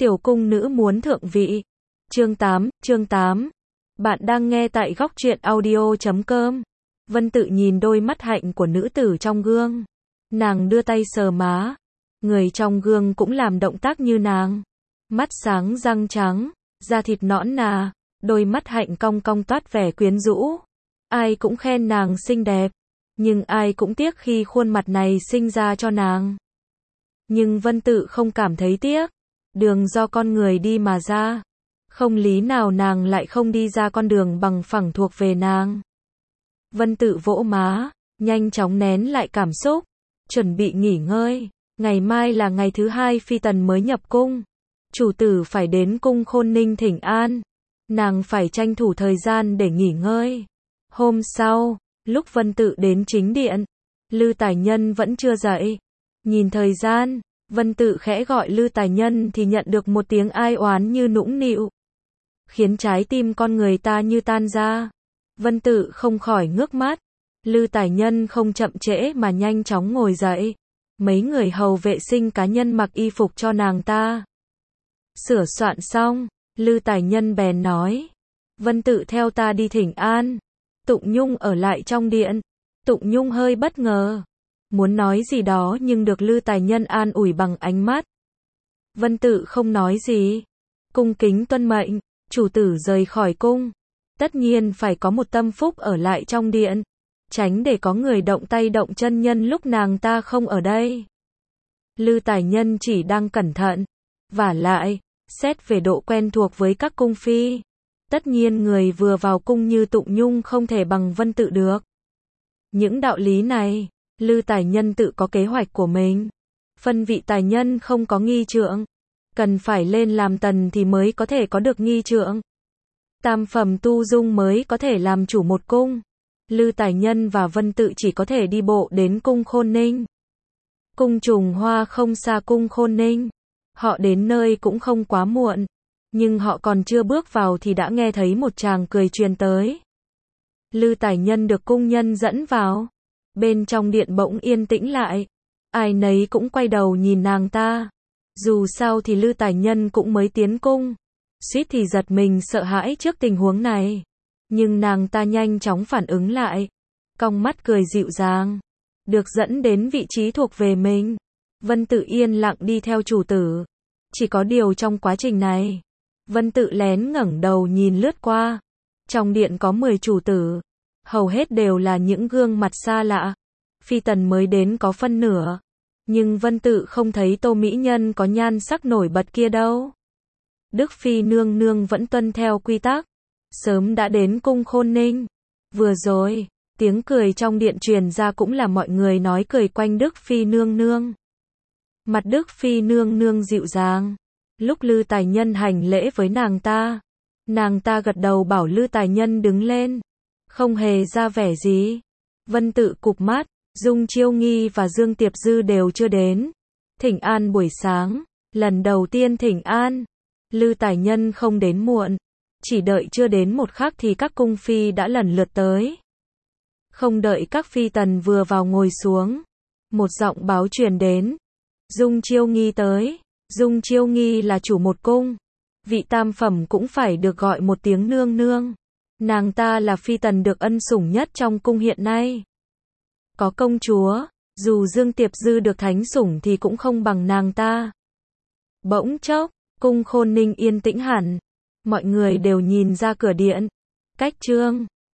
Tiểu cung nữ muốn thượng vị. Chương 8. Bạn đang nghe tại góc truyện audio.com. Vân Tự nhìn đôi mắt hạnh của nữ tử trong gương. Nàng đưa tay sờ má. Người trong gương cũng làm động tác như nàng. Mắt sáng răng trắng, da thịt nõn nà, đôi mắt hạnh cong cong toát vẻ quyến rũ. Ai cũng khen nàng xinh đẹp, nhưng ai cũng tiếc khi khuôn mặt này sinh ra cho nàng. Nhưng Vân Tự không cảm thấy tiếc. Đường do con người đi mà ra. Không lý nào nàng lại không đi ra con đường bằng phẳng thuộc về nàng. Vân Tự vỗ má, nhanh chóng nén lại cảm xúc, chuẩn bị nghỉ ngơi. Ngày mai là ngày thứ 2 phi tần mới nhập cung. Chủ tử phải đến cung Khôn Ninh thỉnh an. Nàng phải tranh thủ thời gian để nghỉ ngơi. Hôm sau, lúc Vân Tự đến chính điện, Lư Tài Nhân vẫn chưa dậy. Nhìn thời gian, Vân Tự khẽ gọi Lư Tài Nhân thì nhận được một tiếng ai oán như nũng nịu, khiến trái tim con người ta như tan ra. Vân Tự không khỏi ngước mắt. Lư Tài Nhân không chậm trễ mà nhanh chóng ngồi dậy. Mấy người hầu vệ sinh cá nhân mặc y phục cho nàng ta. Sửa soạn xong, Lư Tài Nhân bèn nói: Vân Tự theo ta đi thỉnh an. Tụng Nhung ở lại trong điện. Tụng Nhung hơi bất ngờ, muốn nói gì đó nhưng được Lư Tài Nhân an ủi bằng ánh mắt. Vân Tự không nói gì, cung kính tuân mệnh. Chủ tử rời khỏi cung, tất nhiên phải có một tâm phúc ở lại trong điện, tránh để có người động tay động chân nhân lúc nàng ta không ở đây. Lư Tài Nhân chỉ đang cẩn thận. Vả lại, xét về độ quen thuộc với các cung phi, tất nhiên người vừa vào cung như Tụng Nhung không thể bằng Vân Tự được. Những đạo lý này, Lư Tài Nhân tự có kế hoạch của mình. Phân vị tài nhân không có nghi trượng, cần phải lên làm tần thì mới có thể có được nghi trượng. Tam phẩm tu dung mới có thể làm chủ một cung. Lư Tài Nhân và Vân Tự chỉ có thể đi bộ đến cung Khôn Ninh. Cung Trùng Hoa không xa cung Khôn Ninh. Họ đến nơi cũng không quá muộn, nhưng họ còn chưa bước vào thì đã nghe thấy một tràng cười truyền tới. Lư Tài Nhân được cung nhân dẫn vào. Bên trong điện bỗng yên tĩnh lại. Ai nấy cũng quay đầu nhìn nàng ta. Dù sao thì Lư Tài Nhân cũng mới tiến cung, suýt thì giật mình sợ hãi trước tình huống này. Nhưng nàng ta nhanh chóng phản ứng lại, cong mắt cười dịu dàng. Được dẫn đến vị trí thuộc về mình, Vân Tự yên lặng đi theo chủ tử. Chỉ có điều trong quá trình này, Vân Tự lén ngẩng đầu nhìn lướt qua. Trong điện có 10 chủ tử, hầu hết đều là những gương mặt xa lạ. Phi tần mới đến có phân nửa, nhưng Vân Tự không thấy Tô mỹ nhân có nhan sắc nổi bật kia đâu. Đức Phi nương nương vẫn tuân theo quy tắc, sớm đã đến cung Khôn Ninh. Vừa rồi, tiếng cười trong điện truyền ra cũng là mọi người nói cười quanh Đức Phi nương nương. Mặt Đức Phi nương nương dịu dàng. Lúc Lư Tài Nhân hành lễ với nàng ta gật đầu bảo Lư Tài Nhân đứng lên, không hề ra vẻ gì. Vân Tự cụp mắt. Dung Chiêu Nghi và Dương Tiệp Dư đều chưa đến. Thỉnh an buổi sáng, lần đầu tiên thỉnh an. Lư Tài Nhân không đến muộn, chỉ đợi chưa đến một khắc thì các cung phi đã lần lượt tới. Không đợi các phi tần vừa vào ngồi xuống, một giọng báo truyền đến: Dung Chiêu Nghi tới. Dung Chiêu Nghi là chủ một cung, vị tam phẩm cũng phải được gọi một tiếng nương nương. Nàng ta là phi tần được ân sủng nhất trong cung hiện nay. Có công chúa, dù Dương Tiệp Dư được thánh sủng thì cũng không bằng nàng ta. Bỗng chốc, cung Khôn Ninh yên tĩnh hẳn. Mọi người đều nhìn ra cửa điện. Cách Trương